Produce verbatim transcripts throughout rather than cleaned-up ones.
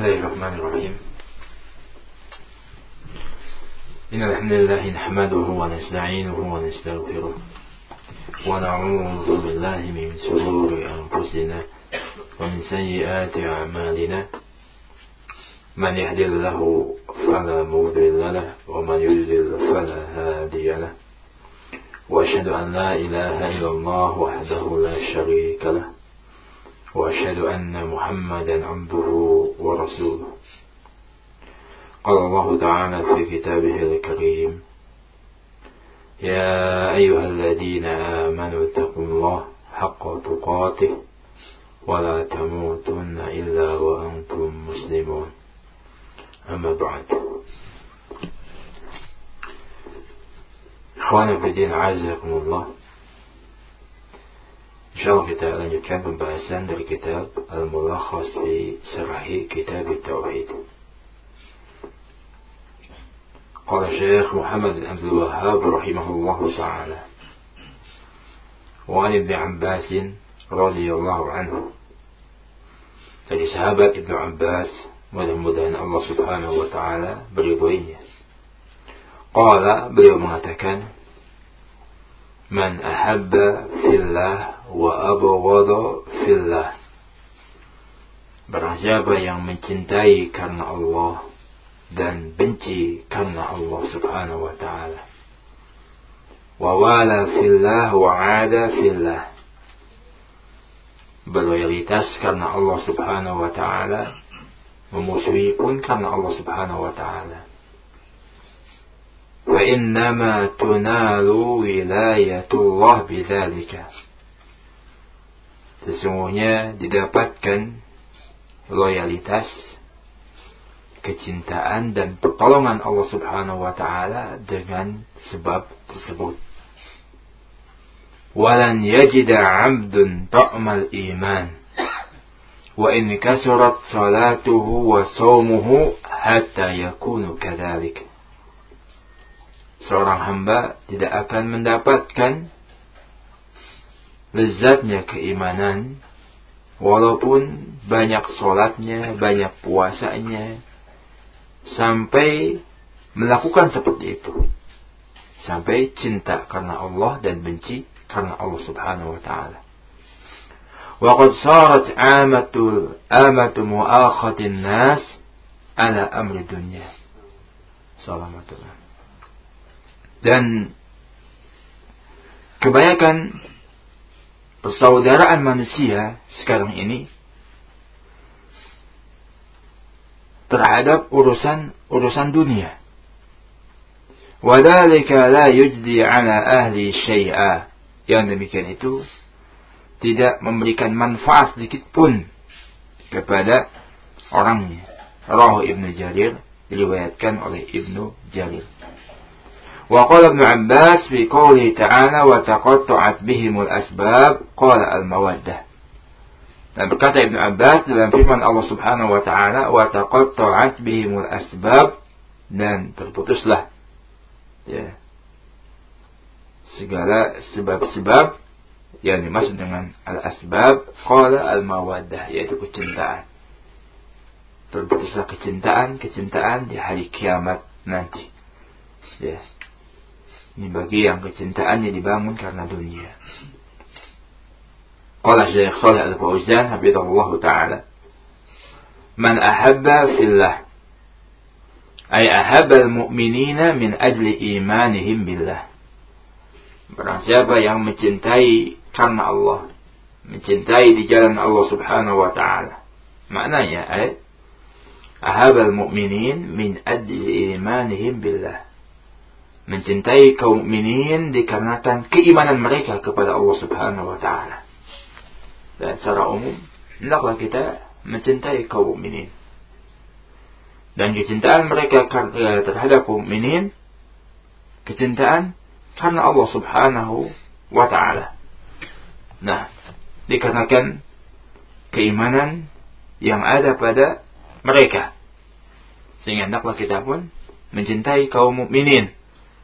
Bismillahirrahmanirrahim. Innal hamdalillah nahmaduhu wa nasta'inuhu wa nastaghfiruh wa na'udzu billahi min shururi anfusina wa min sayyiati a'malina. Man yahdihillahu fala mudilla lahu wa man yudlil fala hadiya lahu. Wa asyhadu an la ilaha illallah wahdahu la syarika lahu. وأشهد أن محمدا عبده ورسوله. قال الله تعالى في كتابه الكريم: يا أيها الذين آمنوا اتقوا الله حق تقاته ولا تموتن إلا وأنتم مسلمون. أما بعد. إخوانا في الدين عزكم الله. InsyaAllah kita lanjutkan pembahasan dari kitab Al-Mulakhas fi Syarhi Kitab Tauhid. Qala Syekh Muhammad bin Abdul Wahhab rahimahullahu ta'ala, wa an Ibn Abbas radhiyallahu anhu, dari sahabat Ibnu Abbas, mudah-mudahan Allah subhanahu wa ta'ala beridhoinya. Qala, beliau mengatakan, man ahabba fillah wa abghadha fillah. Barang siapa yang mencintai karena Allah dan benci karena Allah subhanahu wa ta'ala. Wa wala fillah wa ada fillah. Berloyalitas karena Allah subhanahu wa ta'ala, memusuhi pun karena Allah subhanahu wa ta'ala. فإنما تنال ولاية الله بذلك. Sesungguhnya didapatkan loyalitas, kecintaan dan pertolongan Allah subhanahu wa ta'ala dengan sebab tersebut. Walan yajida 'abdun ta'mal iman wa in kasurat salatuhu wa sawmuhu hatta yakunu kadzalik. Seorang hamba tidak akan mendapatkan lezatnya keimanan walaupun banyak sholatnya, banyak puasanya, sampai melakukan seperti itu, sampai cinta karena Allah dan benci karena Allah subhanahu wa ta'ala. Wa qad sarat amatul amatu mu'akhatin nas ala amri dunya. Salamatullah. Dan kebanyakan persaudaraan manusia sekarang ini terhadap urusan-urusan dunia. Wadzalika la yujdi 'ala ahli syai'a. Yang demikian itu tidak memberikan manfaat sedikit pun kepada orangnya. Rawahu Ibnu Jarir, diriwayatkan oleh Ibnu Jarir. Wa qala Ibnu Abbas fi qouli ta'ala wa taqatta'at bihimul asbab qala al-mawaddah. Dan berkata Ibnu Abbas dalam firman Allah subhanahu wa ta'ala, wa taqatta'at bihimul asbab, dan terputuslah ya segala sebab-sebab yang dimaksud dengan al-asbab qala al-mawaddah, yaitu kecintaan. Terputuslah kecintaan, kecintaan di hari kiamat nanti. Ya. Ini bagi yang kecintaannya dibangun karena dunia. Qala Syekh Shalih Al-Fauzan hafizahullah ta'ala, man ahabba fillah ay ahabba al-mu'minina min ajli imanihim billah. Barang siapa yang mencintai karena Allah, mencintai di jalan Allah subhanahu wa ta'ala, maknanya ay ahabba al-mu'minin min ajli imanihim billah, mencintai kaum mukminin dikarenakan keimanan mereka kepada Allah subhanahu wa ta'ala. Dan secara umum hendaklah kita mencintai kaum mukminin, dan kecintaan mereka terhadap kaum mukminin, kecintaan karena Allah subhanahu wa ta'ala. Nah, dikarenakan keimanan yang ada pada mereka, sehingga hendaklah kita pun mencintai kaum mukminin.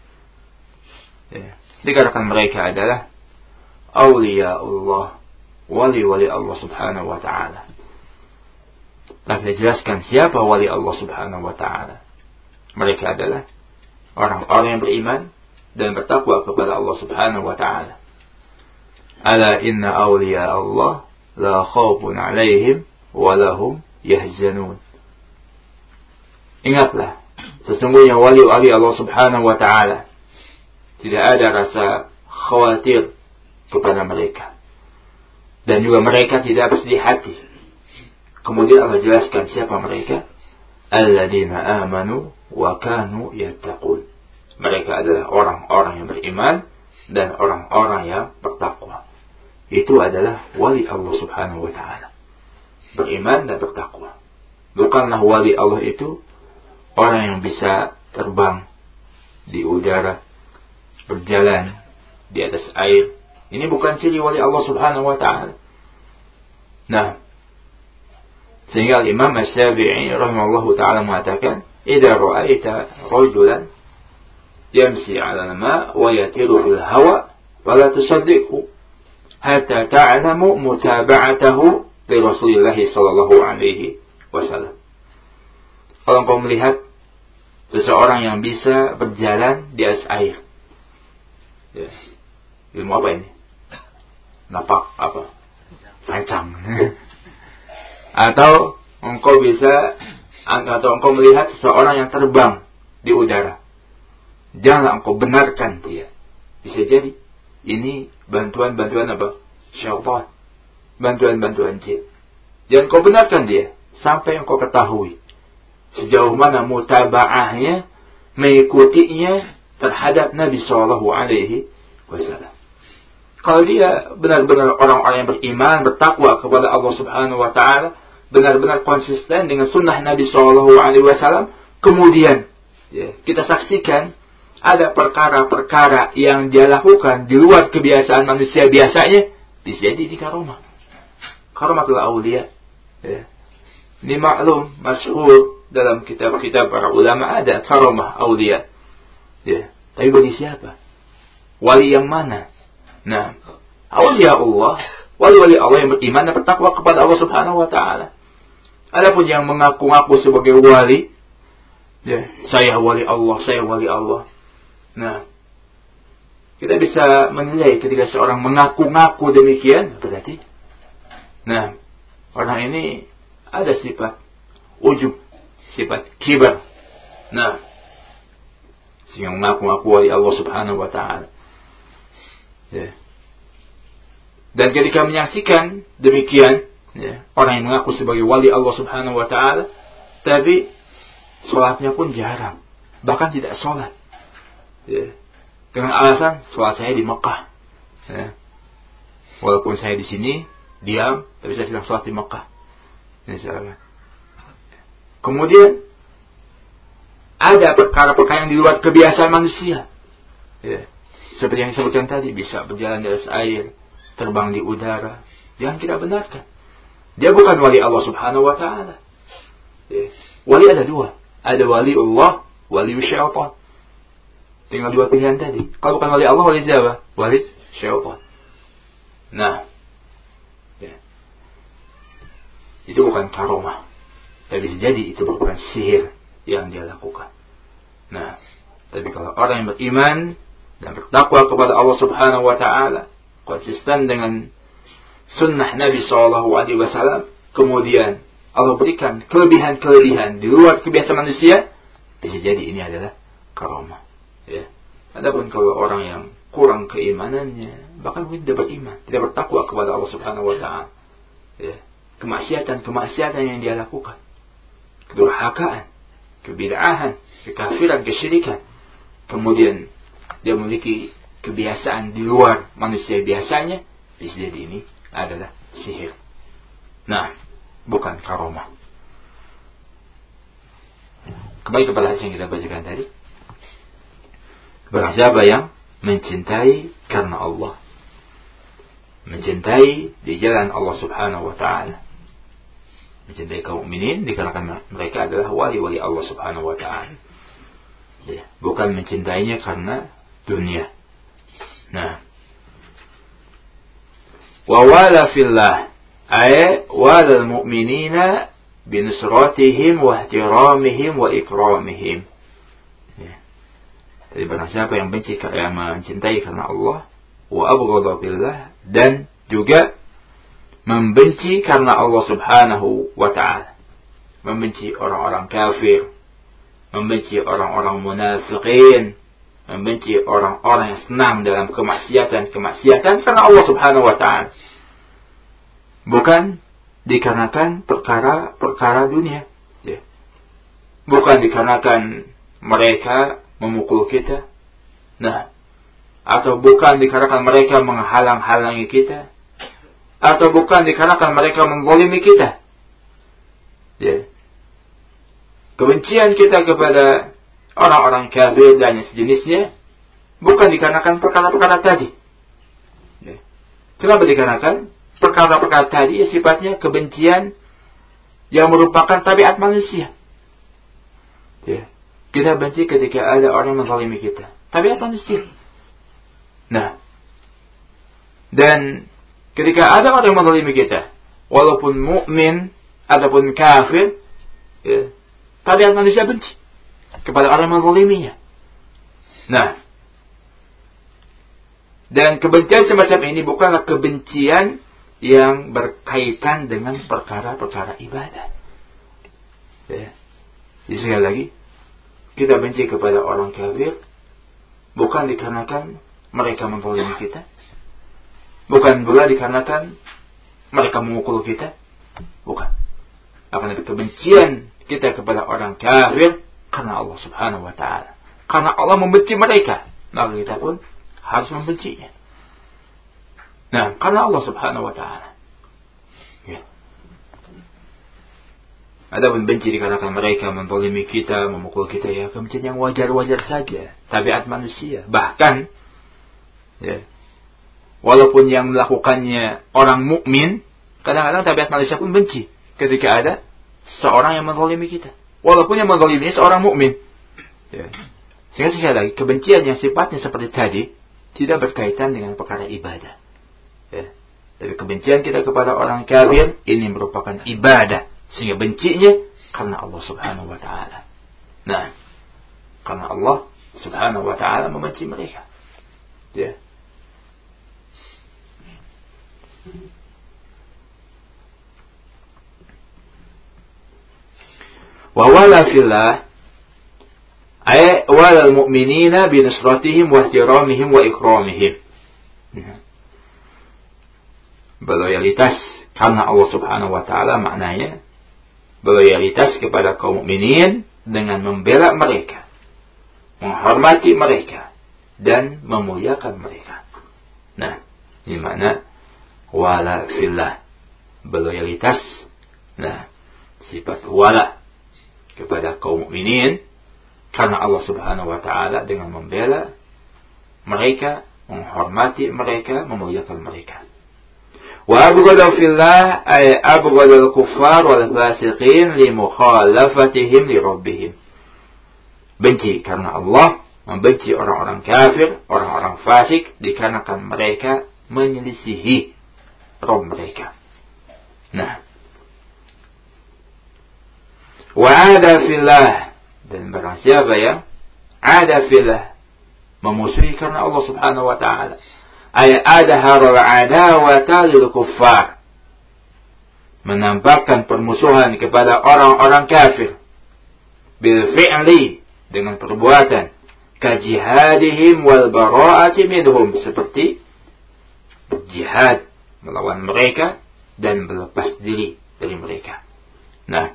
Ya. Dikarenakan mereka adalah awliya Allah, wali-wali Allah subhanahu wa ta'ala. Nah, kita jelaskan siapa wali Allah Subhanahu wa taala. Mereka adalah orang-orang yang beriman dan bertakwa kepada Allah Subhanahu wa taala. Ala inna awliya Allah la khawfun 'alaihim wa lahum yahzanun. Ingatlah, sesungguhnya wali-wali Allah Subhanahu wa taala tidak ada rasa khawatir kepada mereka. Dan juga mereka tidak bersedih hati. Kemudian Allah jelaskan siapa mereka? Alladzina amanu wa kanu yattaqun. Mereka adalah orang-orang yang beriman dan orang-orang yang bertakwa. Itu adalah wali Allah Subhanahu wa taala. Beriman dan bertakwa. Bukanlah wali Allah itu orang yang bisa terbang di udara, berjalan di atas air. Ini bukan ciri wali Allah Subhanahu wa taala. Nah, sehingga Imam Asy-Syafi'i rahimahullahu taala mengatakan, "Idza ra'aita rajulan yamshi 'ala al-ma' wa yatiru bil hawa, fala tusaddiqhu hatta ta'lamu mutaba'atahu li Rasulillah sallallahu alaihi wasallam." Kalau kau melihat seseorang yang bisa berjalan di atas air, ya, ilmu apa ini? Napak apa? Sancang. Atau engkau bisa, atau engkau melihat seseorang yang terbang di udara, janganlah engkau benarkan dia. Bisa jadi ini bantuan-bantuan apa? Syaitan. Bantuan-bantuan jin. Jangan kau benarkan dia sampai engkau ketahui sejauh mana mutaba'ahnya, mengikutinya terhadap Nabi Shallallahu Alaihi Wasallam. Kalau dia benar-benar orang-orang yang beriman, bertakwa kepada Allah Subhanahu Wa Taala, benar-benar konsisten dengan sunnah Nabi Shallallahu Alaihi Wasallam, kemudian ya, kita saksikan ada perkara-perkara yang dia lakukan di luar kebiasaan manusia biasanya, bisa jadi di karomah. Karomatul auliya. Ya. Ini maklum, masyhur dalam kitab-kitab para ulama ada karomah auliya. Ya. Tapi bagi siapa? Wali yang mana? Nah, auliya Allah, wali-wali Allah yang beriman dan bertakwa kepada Allah Subhanahu wa taala. Adapun yang mengaku-ngaku sebagai wali, ya, saya wali Allah, saya wali Allah. Nah, kita bisa menilai ketika seorang mengaku-ngaku demikian, berarti nah, orang ini ada sifat ujub, sifat kibar. Nah, sehingga mengaku-ngaku wali Allah Subhanahu wa taala. Ya. Dan ketika menyaksikan demikian, ya, orang yang mengaku sebagai wali Allah Subhanahu wa taala, tapi sholatnya pun jarang, bahkan tidak sholat, ya, dengan alasan sholat saya di Mekah, ya. Walaupun saya di sini diam, tapi saya sedang sholat di Mekah. Misalnya. Kemudian ada perkara-perkara yang di luar kebiasaan manusia, ya. Seperti yang disebutkan tadi, bisa berjalan di atas air, terbang di udara. Jangan kita benarkan. Dia bukan wali Allah Subhanahu wa taala. Ya. Wali ada dua. Ada wali Allah, wali syaitan. Tinggal dua pilihan tadi. Kalau bukan wali Allah, wali siapa? Wali syaitan. Nah, ya. Itu bukan karomah. Tapi bisa jadi itu merupakan sihir yang dia lakukan. Nah, tapi kalau orang yang beriman dan bertakwa kepada Allah Subhanahu wa taala, konsisten dengan sunnah Nabi Shallallahu Alaihi Wasallam, kemudian Allah berikan kelebihan-kelebihan di luar kebiasaan manusia, bisa jadi ini adalah karamah. Ya. Adapun kalau orang yang kurang keimanannya, bahkan mungkin tidak beriman, tidak bertakwa kepada Allah Subhanahu wa taala, ya, kemaksiatan-kemaksiatan yang dia lakukan, kedurhakaan, kebid'ahan, kekafiran, kesyirikan, kemudian dia memiliki kebiasaan di luar manusia biasanya, bisa jadi ini adalah sihir. Nah, bukan karomah. Kembali kepada hadis yang kita bacakan tadi. Barang siapa yang mencintai karena Allah, mencintai di jalan Allah Subhanahu wa taala, mencintai kaum mukminin dikarenakan mereka adalah wali-wali Allah Subhanahu wa taala. Ya, bukan mencintainya karena dunia. Nah, wa wala fillah ay wala al-mu'minina binusratihim wa ihtiramihim wa ikramihim. Ya. Jadi barang siapa yang benci, yang mencintai karena Allah, wa abghadha fillah, dan juga membenci karena Allah Subhanahu wa ta'ala. Membenci orang-orang kafir, membenci orang-orang munafiqin, membenci orang-orang yang senang dalam kemaksiatan-kemaksiatan karena Allah Subhanahu wa ta'ala. Bukan dikarenakan perkara-perkara dunia. Ya. Bukan dikarenakan mereka memukul kita. Nah, atau bukan dikarenakan mereka menghalang-halangi kita. Atau bukan dikarenakan mereka menzalimi kita. Ya. Kebencian kita kepada orang-orang kafir dan sejenisnya bukan dikarenakan perkara-perkara tadi. Ya. Kenapa dikarenakan perkara-perkara tadi? Ya, sifatnya kebencian yang merupakan tabiat manusia. Ya. Kita benci ketika ada orang menzalimi kita. Tabiat manusia. Nah, dan ketika ada orang yang menzalimi kita, walaupun mukmin ataupun kafir, ya, tabiat manusia benci kepada orang yang menzaliminya. Nah, dan kebencian semacam ini bukanlah kebencian yang berkaitan dengan perkara-perkara ibadah. Ya. Jadi sekali lagi, kita benci kepada orang kafir bukan dikarenakan mereka menzalimi kita, bukan pula dikarenakan mereka memukul kita, bukan. Akan ada kebencian kita kepada orang kafir karena Allah Subhanahu wa ta'ala. Karena Allah membenci mereka, maka kita pun harus membencinya. Nah, karena Allah Subhanahu wa ta'ala. Ya. Adapun benci dikarenakan mereka menzalimi kita, memukul kita, ya kebencian yang wajar-wajar saja, tabiat manusia. Bahkan, ya, walaupun yang melakukannya orang mukmin, kadang-kadang tabiat manusia pun benci ketika ada seorang yang menzalimi kita, walaupun yang menzalimi seorang mukmin. Ya. Sehingga sekali lagi, kebencian yang sifatnya seperti tadi tidak berkaitan dengan perkara ibadah. Ya. Tapi kebencian kita kepada orang kafir ini merupakan ibadah, sehingga bencinya karena Allah Subhanahu wa ta'ala. Nah, karena Allah Subhanahu wa ta'ala membenci mereka. Ya. Wa wala fillah ay wala al-mu'minina bi nusratihim wa ihtiramihim wa ikramihim. Berloyalitas karena Allah Subhanahu wa ta'ala maknanya berloyalitas kepada kaum mukminin dengan membela mereka, menghormati mereka, dan memuliakan mereka. Nah, ini makna wala fillah, berloyalitas. Nah, sifat wala kepada kaum mukminin karena Allah Subhanahu wa ta'ala dengan membela mereka, menghormati mereka, memuliakan mereka. Wa abghadha fillah ay abghadha al-kuffar wal fasiqin li mukhalafatihim li rabbihim. Benci karena Allah, membenci orang-orang kafir, orang-orang fasik dikarenakan mereka menyelisihi Rabb mereka. Nah, wa ada fillah, dan barang siapa yang ada fillah, memusuhi karena Allah Subhanahu wa ta'ala, ay adhara al-adawata lil kuffar, menampakkan permusuhan kepada orang-orang kafir, bil fi'li, dengan perbuatan, ka jihadihim wal bara'ati minhum, seperti berjihad melawan mereka dan berlepas diri dari mereka. Nah,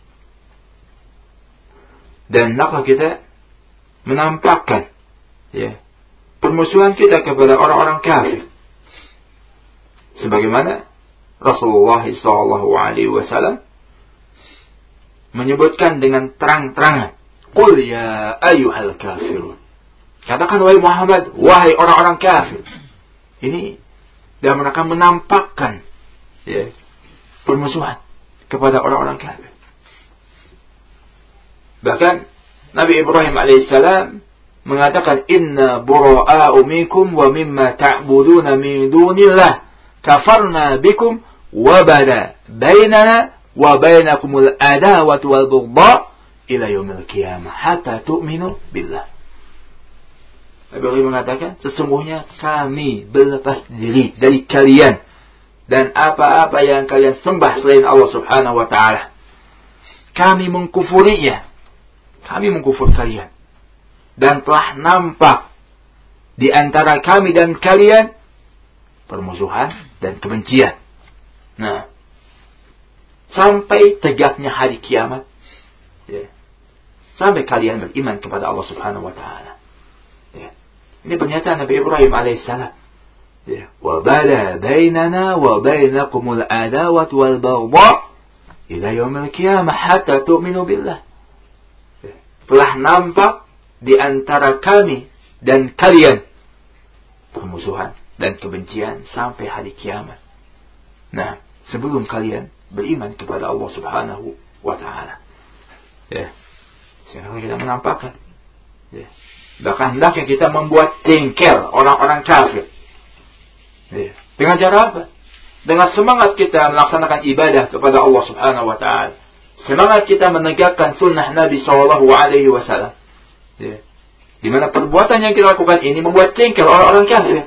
dan naklah kita menampakkan, ya, permusuhan kita kepada orang-orang kafir, sebagaimana Rasulullah shallallahu alaihi wasallam menyebutkan dengan terang-terangan, qul ya ayyuhal kafirun, katakan wahai Muhammad, wahai orang-orang kafir. Ini dalam rangka menampakkan, ya, permusuhan kepada orang-orang kafir. Bahkan Nabi Ibrahim alaihissalam mengatakan, inna bura'a'u minkum wa mimma ta'buduna min dunillah kafarna bikum wa bada bainana wa bainakumul adawatu wal baghdha ila yaumil qiyamah hatta tu'minu billah. Nabi Ibrahim mengatakan, sesungguhnya kami berlepas diri dari kalian dan apa-apa yang kalian sembah selain Allah Subhanahu wa taala. Kami mengkufurinya. Kami mengkufur kalian. Dan telah nampak di antara kami dan kalian permusuhan dan kebencian. Nah, sampai tegaknya hari kiamat, ya, sampai kalian beriman kepada Allah Subhanahu wa taala. Ya. Ini pernyataan Nabi Ibrahim alaihissalam. Ya, wa bada bainana wa bainakumul adawatu wal baghdha ila yaumil qiyamah hatta tu'minu billah. Ya. Telah nampak di antara kami dan kalian permusuhan dan kebencian sampai hari kiamat. Nah, sebelum kalian beriman kepada Allah Subhanahu wa taala. Ya. Sekarang kita menampakkan. Ya. Bahkan hendaknya kita membuat jengkel orang-orang kafir. Ya. Dengan cara apa? Dengan semangat kita melaksanakan ibadah kepada Allah Subhanahu wa taala. Semangat kita menegakkan sunnah Nabi sallallahu alaihi wasallam. Ya. Di mana perbuatan yang kita lakukan ini membuat jengkel orang-orang kafir.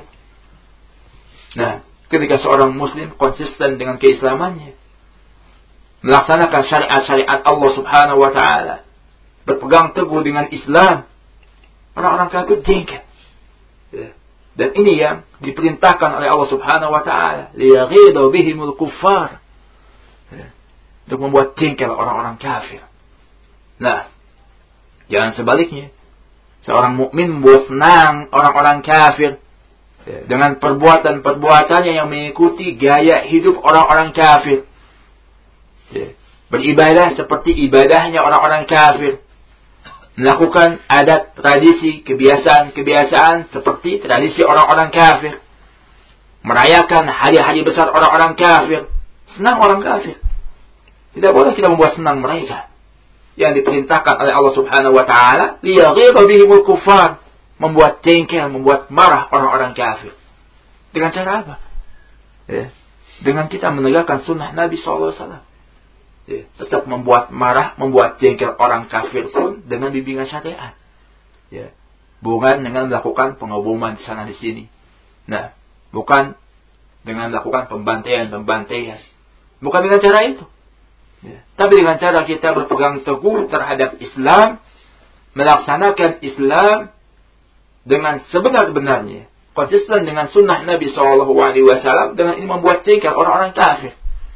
Nah, ketika seorang muslim konsisten dengan keislamannya, melaksanakan syariat-syariat Allah Subhanahu wa taala, berpegang teguh dengan Islam, orang-orang kafir jengkel. Ya. Dan ini yang diperintahkan oleh Allah Subhanahu wa taala, liyaghidha bihimul kuffar. Ya. Untuk membuat jengkel orang-orang kafir. Nah, jangan sebaliknya. Seorang mukmin membuat senang orang-orang kafir ya, dengan perbuatan-perbuatannya yang mengikuti gaya hidup orang-orang kafir. Ya. Beribadah seperti ibadahnya orang-orang kafir. Melakukan adat, tradisi, kebiasaan-kebiasaan seperti tradisi orang-orang kafir. Merayakan hari-hari besar orang-orang kafir. Senang orang kafir. Tidak boleh kita membuat senang mereka. Yang diperintahkan oleh Allah Subhanahu wa taala, liyaghidha bihimul kuffar, membuat jengkel, membuat marah orang-orang kafir. Dengan cara apa? Ya. Dengan kita menegakkan sunnah Nabi sallallahu alaihi wasallam. Ya. Tetap membuat marah, membuat jengkel orang kafir pun dengan bimbingan syariat. Ya. Bukan dengan melakukan pengeboman di sana di sini. Nah, bukan dengan melakukan pembantaian-pembantaian. Bukan dengan cara itu. Ya. Tapi dengan cara kita berpegang teguh terhadap Islam, melaksanakan Islam dengan sebenar-benarnya, konsisten dengan sunnah Nabi Shallallahu Alaihi Wasallam, dengan ini membuat jengkel orang-orang kafir.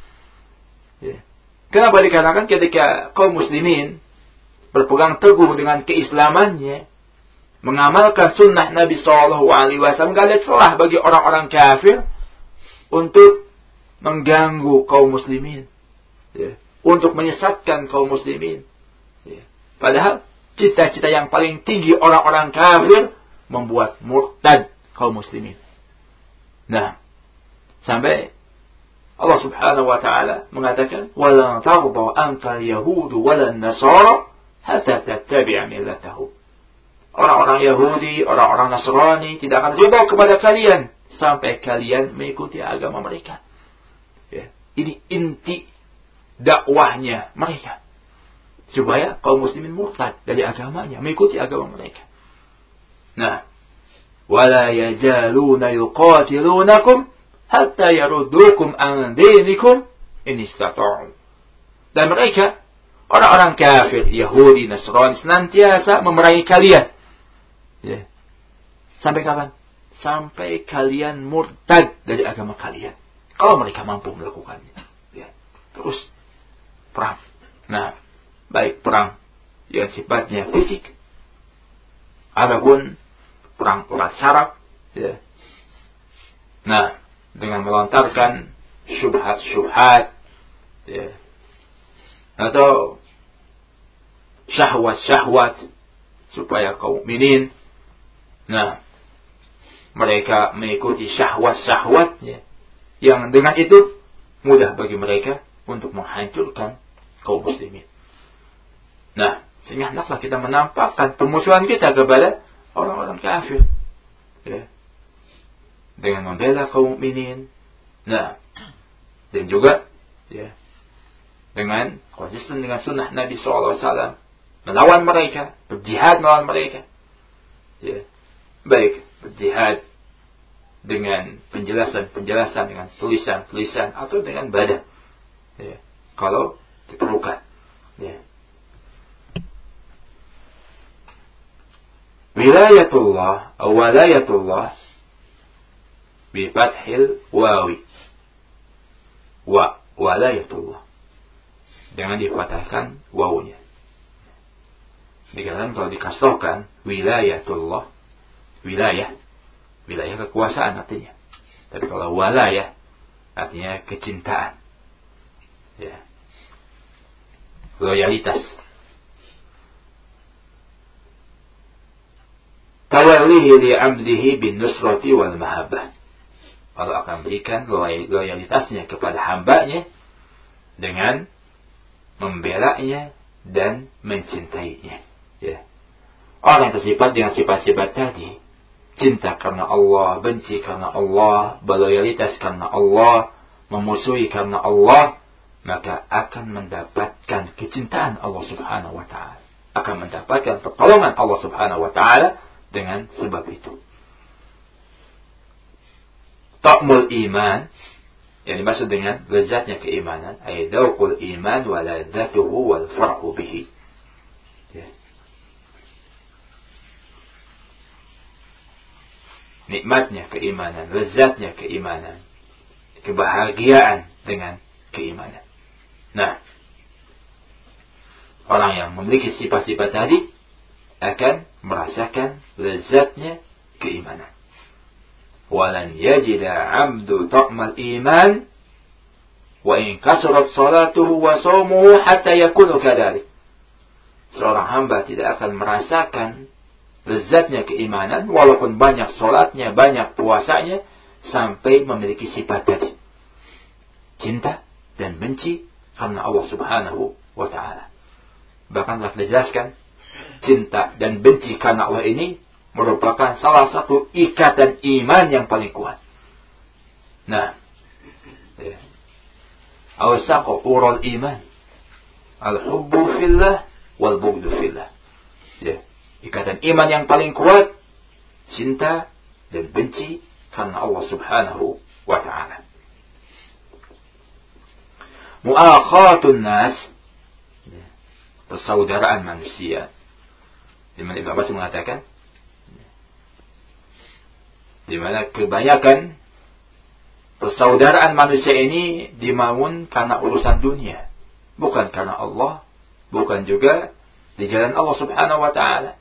Ya. Kenapa? Dikarenakan ketika kaum muslimin berpegang teguh dengan keislamannya, mengamalkan sunnah Nabi Shallallahu Alaihi Wasallam, tidak ada celah bagi orang-orang kafir untuk mengganggu kaum muslimin. Ya. Untuk menyesatkan kaum muslimin. Ya. Padahal cita-cita yang paling tinggi orang-orang kafir membuat murtad kaum muslimin. Nah, sampai Allah Subhanahu wa taala mengatakan, "Wala tarda anka yahudu wala nasara hatta tattabi'a millatahum." Orang-orang Yahudi, orang-orang Nasrani tidak akan ridha kepada kalian sampai kalian mengikuti agama mereka. Ya. Ini inti dakwahnya mereka, supaya kaum muslimin murtad dari agamanya, mengikuti agama mereka. Nah, wala yajaluna yuqatilunakum hatta yaruddukum an dinikum in istata'u. Dan mereka, orang-orang kafir, Yahudi, Nasrani, senantiasa memerangi kalian. Ya. Sampai kapan? Sampai kalian murtad dari agama kalian. Kalau mereka mampu melakukannya. Ya. Terus perang. Nah, baik perang yang sifatnya fisik, ataupun perang urat saraf, ya. Nah, dengan melontarkan syubhat-syubhat, ya, atau syahwat-syahwat supaya kaum mukminin, nah, mereka mengikuti syahwat-syahwatnya, yang dengan itu mudah bagi mereka untuk menghancurkan kaum muslimin. Nah, sehingga hendaklah kita menampakkan permusuhan kita kepada orang-orang kafir, ya, dengan membela kaum mukminin. Nah, dan juga, ya, dengan konsisten dengan sunnah Nabi shallallahu alaihi wasallam, melawan mereka, berjihad melawan mereka. Ya. Baik berjihad dengan penjelasan-penjelasan, dengan tulisan-tulisan, atau dengan badan. Ya. Kalau diperlukan. Ya. Wilayatullah atau walayatullah bifathil wawi. Wa walayatullah. Jangan dipatahkan wawunya. Dikatakan kalau dikasrohkan wilayatullah, wilayah, wilayah kekuasaan artinya. Tapi kalau walayah artinya kecintaan. Ya. Loyalitas. Tawallihi li'abdihi bin nusrati wal mahabbah. Allah akan berikan loyalitasnya kepada hambanya dengan membelanya dan mencintainya. Ya. Orang yang tersifat dengan sifat-sifat tadi, cinta karena Allah, benci karena Allah, berloyalitas karena Allah, memusuhi karena Allah, maka akan mendapatkan kecintaan Allah Subhanahu wa taala. Akan mendapatkan pertolongan Allah Subhanahu wa taala dengan sebab itu. Ta'mul iman yang dimaksud dengan lezatnya keimanan, ay dzauqul iman wa ladzatuhu wal farhu bihi. Ya. Nikmatnya keimanan, lezatnya keimanan, kebahagiaan dengan keimanan. Nah, orang yang memiliki sifat-sifat tadi akan merasakan lezatnya keimanan. Walan yajida 'abdu ta'mal iman wa in kasurat salatuhu wa shaumuhu hatta yakunu kadzalik. Seorang hamba tidak akan merasakan lezatnya keimanan walaupun banyak salatnya, banyak puasanya, sampai memiliki sifat tadi. Cinta dan benci karena Allah Subhanahu wa taala. Bahkan telah dijelaskan, cinta dan benci karena Allah ini merupakan salah satu ikatan iman yang paling kuat. Nah, ya. Awsaqu urul iman, al-hubbu fillah wal bughdu fillah. Ya. Ikatan iman yang paling kuat, cinta dan benci karena Allah Subhanahu wa taala. Mu'akhatun nas, ya. Persaudaraan manusia. Di mana Ibnu Abbas mengatakan, di mana kebanyakan persaudaraan manusia ini dibangun karena urusan dunia, bukan karena Allah, bukan juga di jalan Allah Subhanahu wa taala.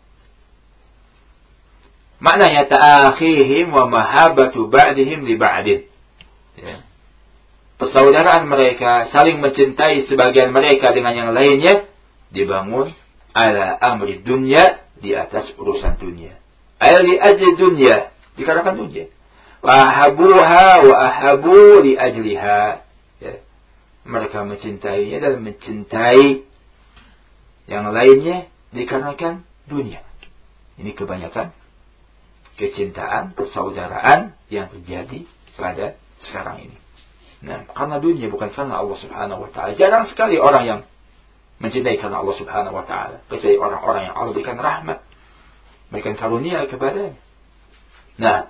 Maknanya ta'akhihim wa mahabbatu ba'dihim li ba'din. Ya. Persaudaraan mereka, saling mencintai sebagian mereka dengan yang lainnya, dibangun ala amri dunya, di atas urusan dunia. Ay li ajli dunya, dikarenakan dunia. Wa ahabuha wa ahabu li ajliha. Ya. Mereka mencintainya dan mencintai yang lainnya dikarenakan dunia. Ini kebanyakan kecintaan, persaudaraan yang terjadi pada sekarang ini. Nah, karena dunia, bukan karena Allah Subhanahu wa taala. Jarang sekali orang yang mencintai karena Allah Subhanahu wa taala, kecuali orang-orang yang Allah berikan rahmat, berikan karunia kepadanya. Nah,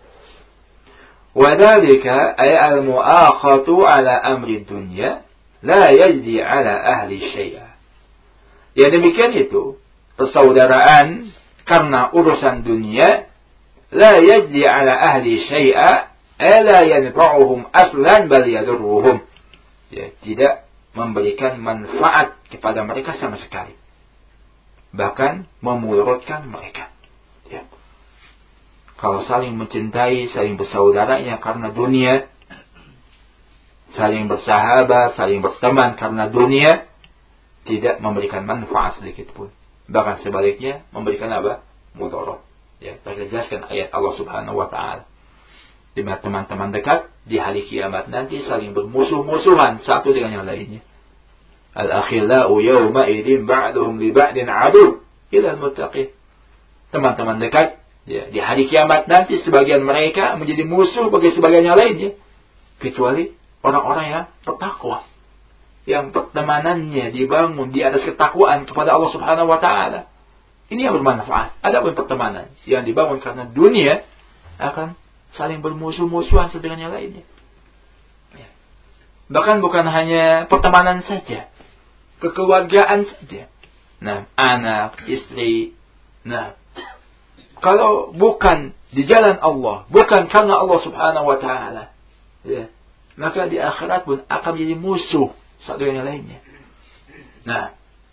wadhalika ay al-mu'akhatu ala amri dunya la yajdi ala ahli syai'a. Yang demikian itu, persaudaraan karena urusan dunia, la yajdi ala ahli syai'a, la yanfa'uhum aslan bal yadurruhum. Ya, tidak memberikan manfaat kepada mereka sama sekali, bahkan memudaratkan mereka. Ya. Kalau saling mencintai, saling bersaudaranya karena dunia, saling bersahabat, saling berteman karena dunia, tidak memberikan manfaat sedikit pun. Bahkan sebaliknya, memberikan apa? Mudarat. Ya, kita jelaskan ayat Allah Subhanahu wa taala. Di mana teman-teman dekat di hari kiamat nanti saling bermusuh-musuhan satu dengan yang lainnya. Al-akhillau yawma idzin ba'duhum li ba'din 'adu illa al-muttaqin. Teman-teman dekat, ya, di hari kiamat nanti sebagian mereka menjadi musuh bagi sebagian yang lainnya, kecuali orang-orang yang bertakwa. yang pertemanannya dibangun di atas ketakwaan kepada Allah Subhanahu wa taala, ini yang bermanfaat. Adapun pertemanan yang dibangun karena dunia akan saling bermusuh-musuhan satu dengan yang lainnya. Ya. Bahkan bukan hanya pertemanan saja, kekeluargaan saja. Nah, anak, istri. Nah, kalau bukan di jalan Allah, bukan karena Allah Subhanahu wa taala, ya, maka di akhirat pun akan menjadi musuh satu dengan yang lainnya. Nah,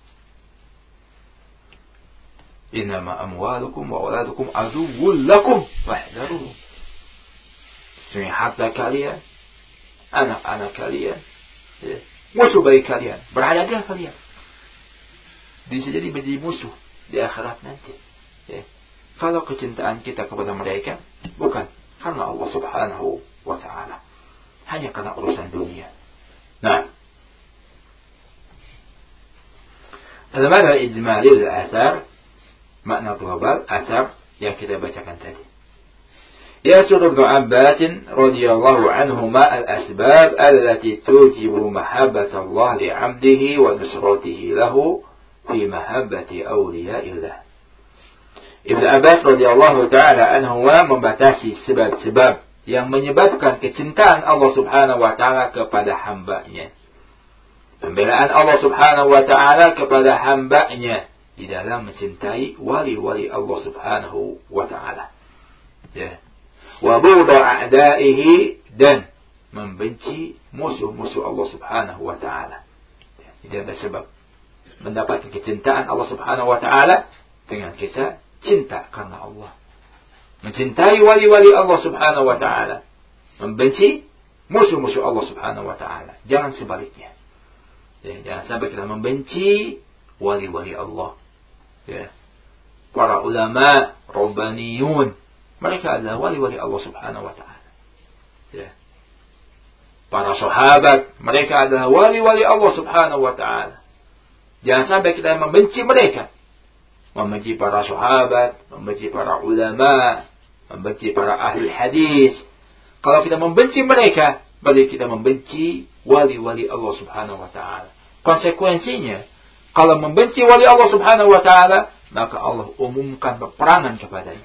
innama amwalukum wa auladukum aduwwun lakum fahdharuhum. Sesungguhnya harta kalian, anak-anak kalian, ya, musuh bagi kalian. Berhadapi kalian. Bisa jadi menjadi musuh di akhirat nanti. Ya. Kalau kecintaan kita kepada mereka bukan karena Allah Subhanahu wa taala, hanya karena urusan dunia. Nah, al-ma'na ijmali al-athar, makna global athar yang kita bacakan tadi. Yasur Ibn Abbas radhiyallahu anhuma al-asbab allati tujibu mahabbat Allah li 'abdihi wa nusratihi lahu fi mahabbati awliya'illah. Ibn Abbas radhiyallahu taala anhuma membatasi sebab-sebab yang menyebabkan kecintaan Allah Subhanahu wa taala kepada hamba-Nya. Pembelaan Allah Subhanahu wa taala kepada hamba-Nya di dalam mencintai wali-wali Allah Subhanahu wa taala. Ya. Wa bughda a'da'ihi, dan membenci musuh-musuh Allah Subhanahu wa taala. Ya. Jadi ada sebab mendapatkan kecintaan Allah Subhanahu wa taala dengan kita cinta karena Allah. Mencintai wali-wali Allah Subhanahu wa taala, membenci musuh-musuh Allah Subhanahu wa taala. Jangan sebaliknya. Ya, jangan sampai kita membenci wali-wali Allah. Ya. Para ulama, rabbaniyun, mereka adalah wali-wali Allah Subhanahu wa taala. Ya. Para sahabat, mereka adalah wali-wali Allah Subhanahu wa taala. Jangan sampai kita membenci mereka. Membenci para sahabat, membenci para ulama, membenci para ahli hadis. Kalau kita membenci mereka, berarti kita membenci wali-wali Allah Subhanahu wa taala. Konsekuensinya, kalau membenci wali Allah Subhanahu wa taala, maka Allah umumkan peperangan kepadanya.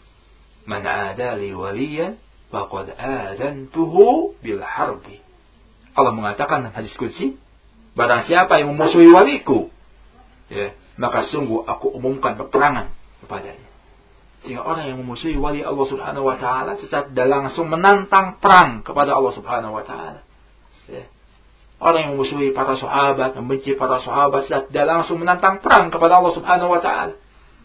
Man 'ada li waliyan faqad adantuhu bil harbi. Allah mengatakan dalam hadis qudsi, barang siapa yang memusuhi waliku, ya, maka sungguh aku umumkan peperangan kepadanya. Sehingga orang yang memusuhi wali Allah Subhanahu wa taala secara langsung menantang perang kepada Allah Subhanahu wa taala. Ya. Orang yang memusuhi para sahabat, membenci para sahabat, secara langsung menantang perang kepada Allah Subhanahu wa taala.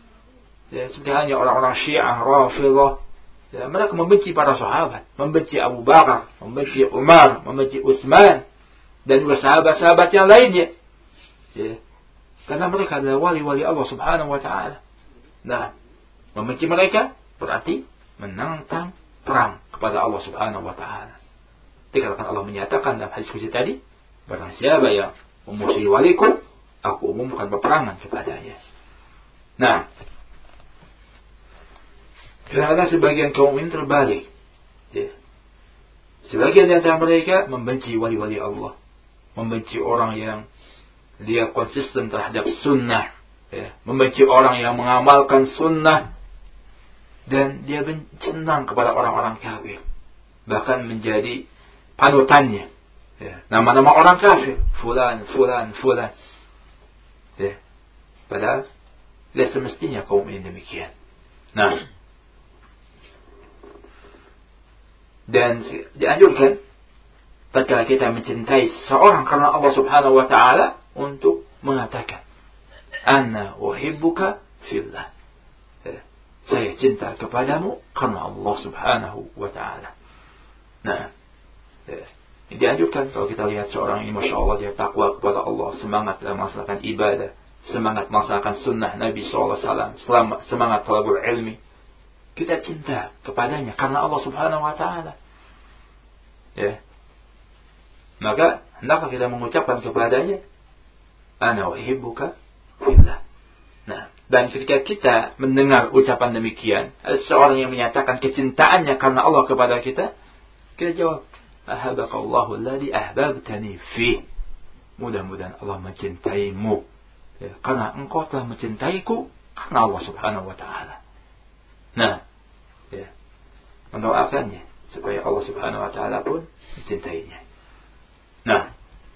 Ya, seperti hanya orang-orang Syiah, Rafidhah, ya, mereka membenci para sahabat, membenci Abu Bakar, membenci Umar, membenci Utsman, dan juga sahabat-sahabat yang lainnya. Ya. Karena mereka adalah wali-wali Allah Subhanahu wa taala. Nah, membenci mereka berarti menantang perang kepada Allah Subhanahu wa taala. Dikatakan Allah menyatakan dalam hadis qudsi tadi, barang siapa yang memusuhi waliku, aku umumkan peperangan kepadanya. Nah, kadang-kadang sebagian kaum ini terbalik. Ya. Sebagian di antara mereka membenci wali-wali Allah, membenci orang yang dia konsisten terhadap sunnah, ya. Membenci orang yang mengamalkan sunnah, dan dia senang kepada orang-orang kafir, bahkan menjadi panutannya. Ya. Nama-nama orang kafir, fulan, fulan, fulan. Ya. Padahal tidak semestinya kaum ini demikian. Nah, dan dianjurkan tatkala kita mencintai seorang karena Allah Subhanahu wa taala untuk mengatakan, Ana uhibbuka fillah. Ya. Saya cinta kepadamu karena Allah Subhanahu wa taala. Nah, ya. Dianjurkan kalau kita lihat seorang ini, Masya Allah, dia takwa kepada Allah, semangat dalam melaksanakan ibadah, semangat melaksanakan sunnah Nabi shallallahu alaihi wasallam, semangat talabul ilmi, kita cinta kepadanya karena Allah Subhanahu wa taala. Ya. Maka hendaklah kita mengucapkan kepadanya, Ana uhibbuka fillah. Nah, dan ketika kita mendengar ucapan demikian, ada seorang yang menyatakan kecintaannya karena Allah kepada kita, kita jawab, Ahabakallahu alladhi ahbabtani fi. mudah-mudahan Allah mencintaimu. Ya, karena engkau telah mencintaiku karena Allah Subhanahu wa Ta'ala. Nah, ya, mendoakannya supaya Allah Subhanahu wa Ta'ala pun mencintainya. Nah,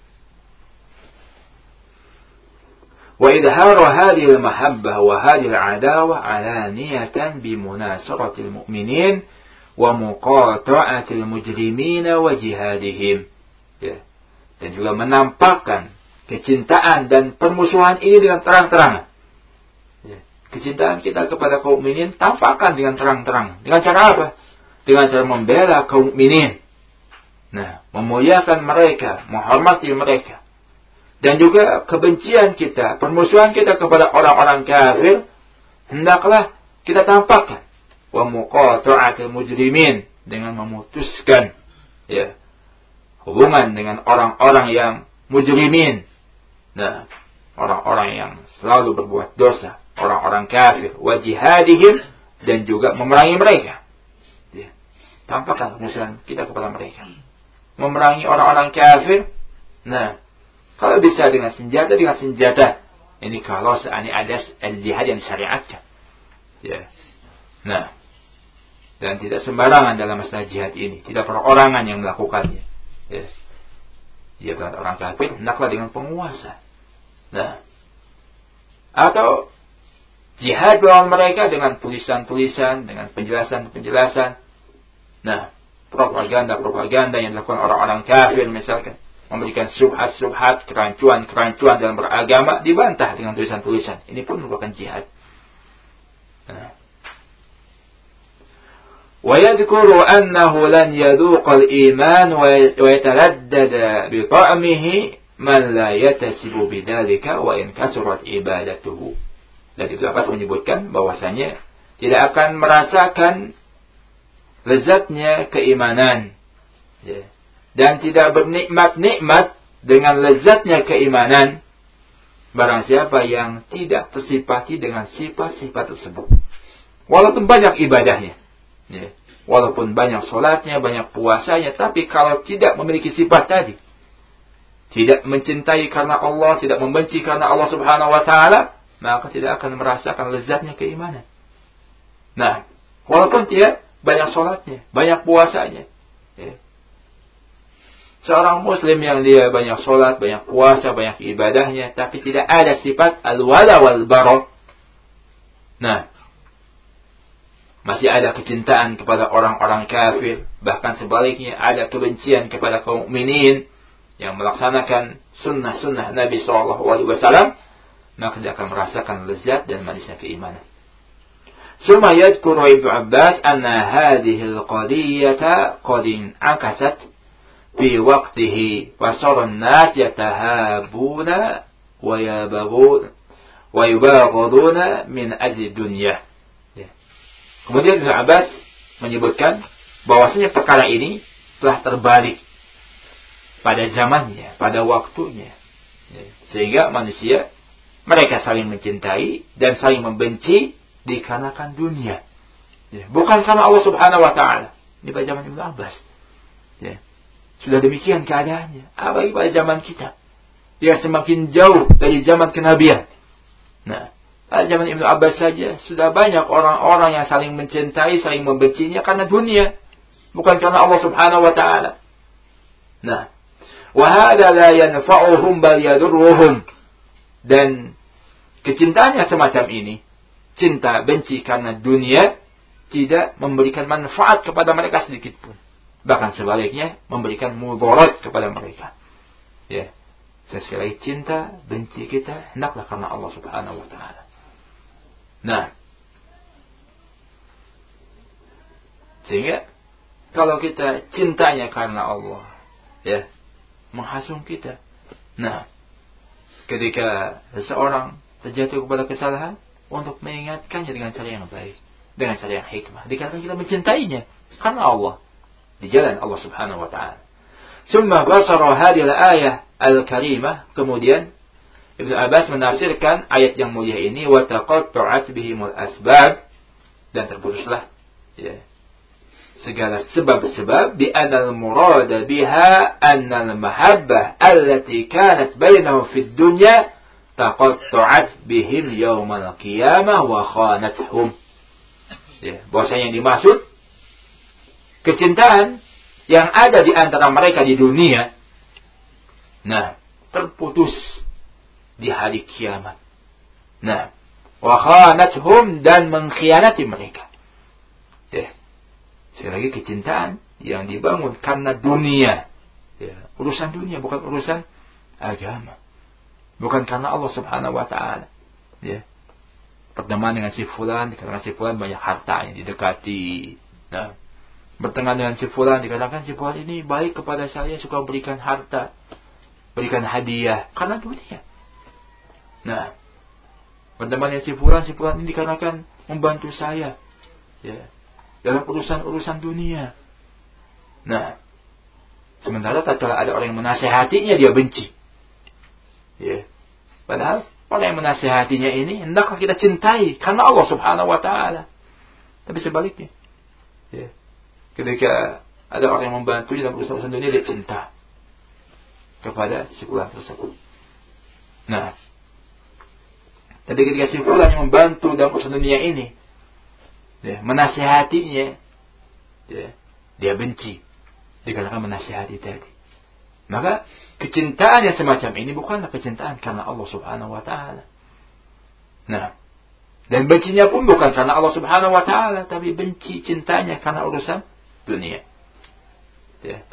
wa idharu hadhihi al-mahabbah wa hadhihi al-'adawah 'alaniyatan bi munasaratil mu'minin wa muqata'atil mujrimin wa jihadihim. Ya. Dan juga menampakkan kecintaan dan permusuhan ini dengan terang-terangan. Ya. Kecintaan kita kepada kaum mukminin tampakkan dengan terang-terang. Dengan cara apa? Dengan cara membela kaum mukminin. Nah, memuliakan mereka, menghormati mereka. Dan juga kebencian kita, permusuhan kita kepada orang-orang kafir, hendaklah kita tampakkan. Wa muqata'atil mujrimin, dengan memutuskan ya hubungan dengan orang-orang yang mujrimin. Nah, orang-orang yang selalu berbuat dosa, orang-orang kafir, wa jihadihim, dan juga memerangi mereka. Ya. Tampakkan permusuhan kita kepada mereka. Memerangi orang-orang kafir. Nah, kalau bisa dengan senjata, dengan senjata. Ini kalau seandainya ada al-jihad yang disyariatkan. Ya. Nah, dan tidak sembarangan dalam masalah jihad ini. Tidak perorangan yang melakukannya. Ya. Dia bukan orang kafir, hendaklah dengan penguasa. Nah, atau jihad lawan mereka dengan tulisan-tulisan, dengan penjelasan-penjelasan. Nah, propaganda-propaganda yang dilakukan orang-orang kafir misalkan, memberikan subhat-subhat, kerancuan-kerancuan dalam beragama, dibantah dengan tulisan-tulisan. Ini pun merupakan jihad. Nah. ويذكر أنه لن يذوق الإيمان ويتلذذ بطعمه من لا يتسب بذلك وإن كثرت عبادته. Dan Ibnu Abbas menyebutkan bahwasanya tidak akan merasakan lezatnya keimanan, ya, dan tidak bernikmat-nikmat dengan lezatnya keimanan barang siapa yang tidak tersifati dengan sifat-sifat tersebut, walaupun banyak ibadahnya. Ya. Walaupun banyak solatnya, banyak puasanya, tapi kalau tidak memiliki sifat tadi, tidak mencintai karena Allah, tidak membenci karena Allah Subhanahu wa Ta'ala, maka tidak akan merasakan lezatnya keimanan. Nah, walaupun dia banyak solatnya, banyak puasanya, ya. Seorang muslim yang dia banyak solat, banyak puasa, banyak ibadahnya, tapi tidak ada sifat al-wala wal bara. Nah, masih ada kecintaan kepada orang-orang kafir, bahkan sebaliknya ada kebencian kepada kaum mukminin yang melaksanakan sunnah-sunnah Nabi shallallahu alaihi wasallam, maka dia akan merasakan lezat dan manisnya keimanan. Summa yadhkuru Ibnu Abbas anna hadhihi al-qadiyata qad akasat fi waqtihi wa sara an-nas yatahabuna wa yabaghun wa yubaghaduna min ajli dunya. Kemudian Ibnu Abbas menyebutkan bahwasanya perkara ini telah terbalik pada zamannya, pada waktunya. Sehingga manusia, mereka saling mencintai dan saling membenci dikarenakan dunia. Bukan karena Allah Subhanahu wa Ta'ala. Ini pada zaman Ibnu Abbas. Sudah demikian keadaannya. Apalagi pada zaman kita. Dia semakin jauh dari zaman kenabian. Nah, pada zaman Ibnu Abbas saja sudah banyak orang-orang yang saling mencintai, saling membencinya karena dunia, bukan karena Allah Subhanahu wa Ta'ala. Nah, wa hadza la yanfa'uhum bal yadurruhum. Dan kecintaannya semacam ini, cinta benci karena dunia, tidak memberikan manfaat kepada mereka sedikit pun. Bahkan sebaliknya memberikan mudarat kepada mereka. Ya. Sekali cinta benci kita hendaklah karena Allah Subhanahu wa Ta'ala. Nah, sehingga kalau kita cintanya karena Allah, ya, menghasung kita. Nah, ketika seseorang terjatuh kepada kesalahan, untuk mengingatkannya dengan cara yang baik, dengan cara yang hikmah, dikarenakan kita mencintainya karena Allah, di jalan Allah Subhanahu wa Ta'ala. Summa basara hadhihi al-ayah al-karimah, kemudian Ibnu Abbas menafsirkan ayat yang mulia ini, wa taqatta'at bihimul asbab, dan terputuslah ya segala sebab-sebab bi anal murada biha annal mahabbah allati kanat bainahum fid dunya taqatta'at bihim yaumal qiyamah wa khanathum. Ya, bahwasanya yang dimaksud kecintaan yang ada di antara mereka di dunia, nah, terputus di hari kiamat. Nah, wa khanathum, dan mengkhianati mereka. Ya. Sekali lagi, kecintaan yang dibangun karena dunia. Ya, urusan dunia, bukan urusan agama. Bukan karena Allah Subhanahu wa taala. Ya. Berteman dengan si fulan, dikatakan si fulan banyak harta yang didekati. Nah, berteman dengan si fulan, dikatakan si fulan ini baik kepada saya, suka berikan harta, berikan hadiah karena dunia. Nah, berteman dengan si fulan, si fulan ini dikarenakan membantu saya, ya, dalam urusan-urusan dunia. Nah, sementara tatkala ada orang yang menasihatinya, dia benci. Ya. Padahal orang yang menasihatinya ini hendaklah kita cintai karena Allah Subhanahu wa taala. Tapi sebaliknya, ya, ketika ada orang yang membantu dalam urusan-urusan dunia, dia cinta kepada si fulan tersebut. Nah, tapi ketika si fulan yang membantu dalam urusan dunia ini, ya, menasihatinya, ya, dia benci, dikatakan menasihati tadi. Maka kecintaan yang semacam ini bukanlah kecintaan karena Allah Subhanahu wa taala. Nah, dan bencinya pun bukan karena Allah Subhanahu wa taala, tapi benci cintanya karena urusan dunia. Ya.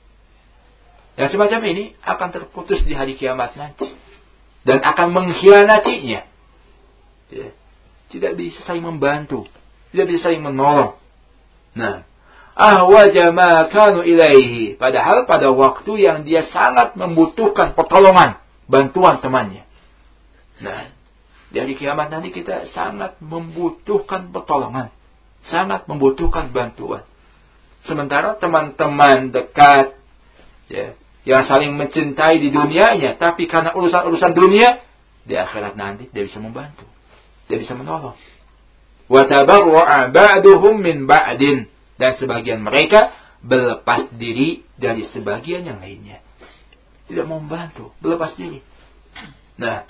Yang semacam ini akan terputus di hari kiamat nanti dan akan mengkhianatinya. Ya. Tidak bisa saling membantu, tidak bisa saling menolong. Nah, ahwaja ma kanu ilaihi, padahal pada waktu yang dia sangat membutuhkan pertolongan, bantuan temannya. Nah, di hari kiamat nanti kita sangat membutuhkan pertolongan, sangat membutuhkan bantuan. Sementara teman-teman dekat, ya, yang saling mencintai di dunianya, tapi karena urusan-urusan dunia, di akhirat nanti dia bisa membantu, dia bisa menolong. Wa tabarra'a ba'duhum min ba'din, dan sebagian mereka berlepas diri dari sebagian yang lainnya. Tidak mau membantu, berlepas diri. Nah,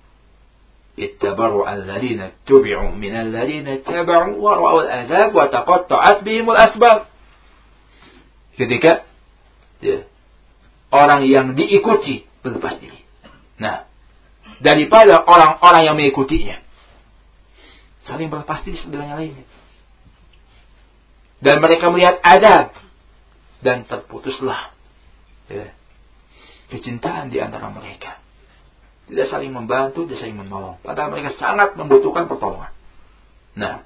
ittabaru alladhina tubi'u min alladhina taba'u wa ra'u al-'adzab wa taqatta'at bihim al-asbab. Ketika, ya, orang yang diikuti berlepas diri. Nah, daripada orang-orang yang mengikutinya, saling berlepas diri dengan yang lainnya. Dan mereka melihat adab, dan terputuslah, ya, kecintaan di antara mereka. Tidak saling membantu, tidak saling menolong, padahal mereka sangat membutuhkan pertolongan. Nah,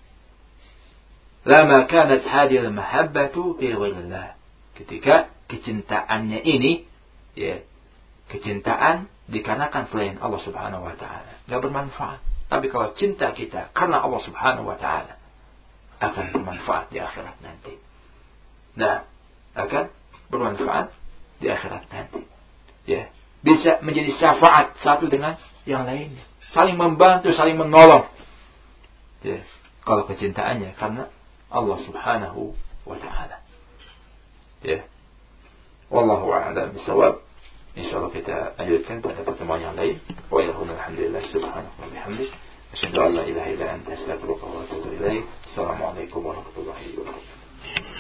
lama kanat hadhil mahabbatu fi ghairillah, ketika kecintaannya ini, ya, kecintaan dikarenakan selain Allah Subhanahu wa taala, enggak bermanfaat. Tapi kalau cinta kita karena Allah Subhanahu wa taala, akan bermanfaat di akhirat nanti. Nah, akan bermanfaat di akhirat nanti. Ya, bisa menjadi syafaat satu dengan yang lainnya, saling membantu, saling menolong. Ya, kalau kecintaannya karena Allah Subhanahu wa taala. Ya. Wallahu a'lam bishawab. Insyaallah kita lanjutkan pada pertemuan yang lain. Wa alhamdulillah subhanahu wa bihamdihi. Asyhadu an la ilaha illa anta astaghfiruka wa atubu ilaik. Assalamualaikum warahmatullahi wabarakatuh.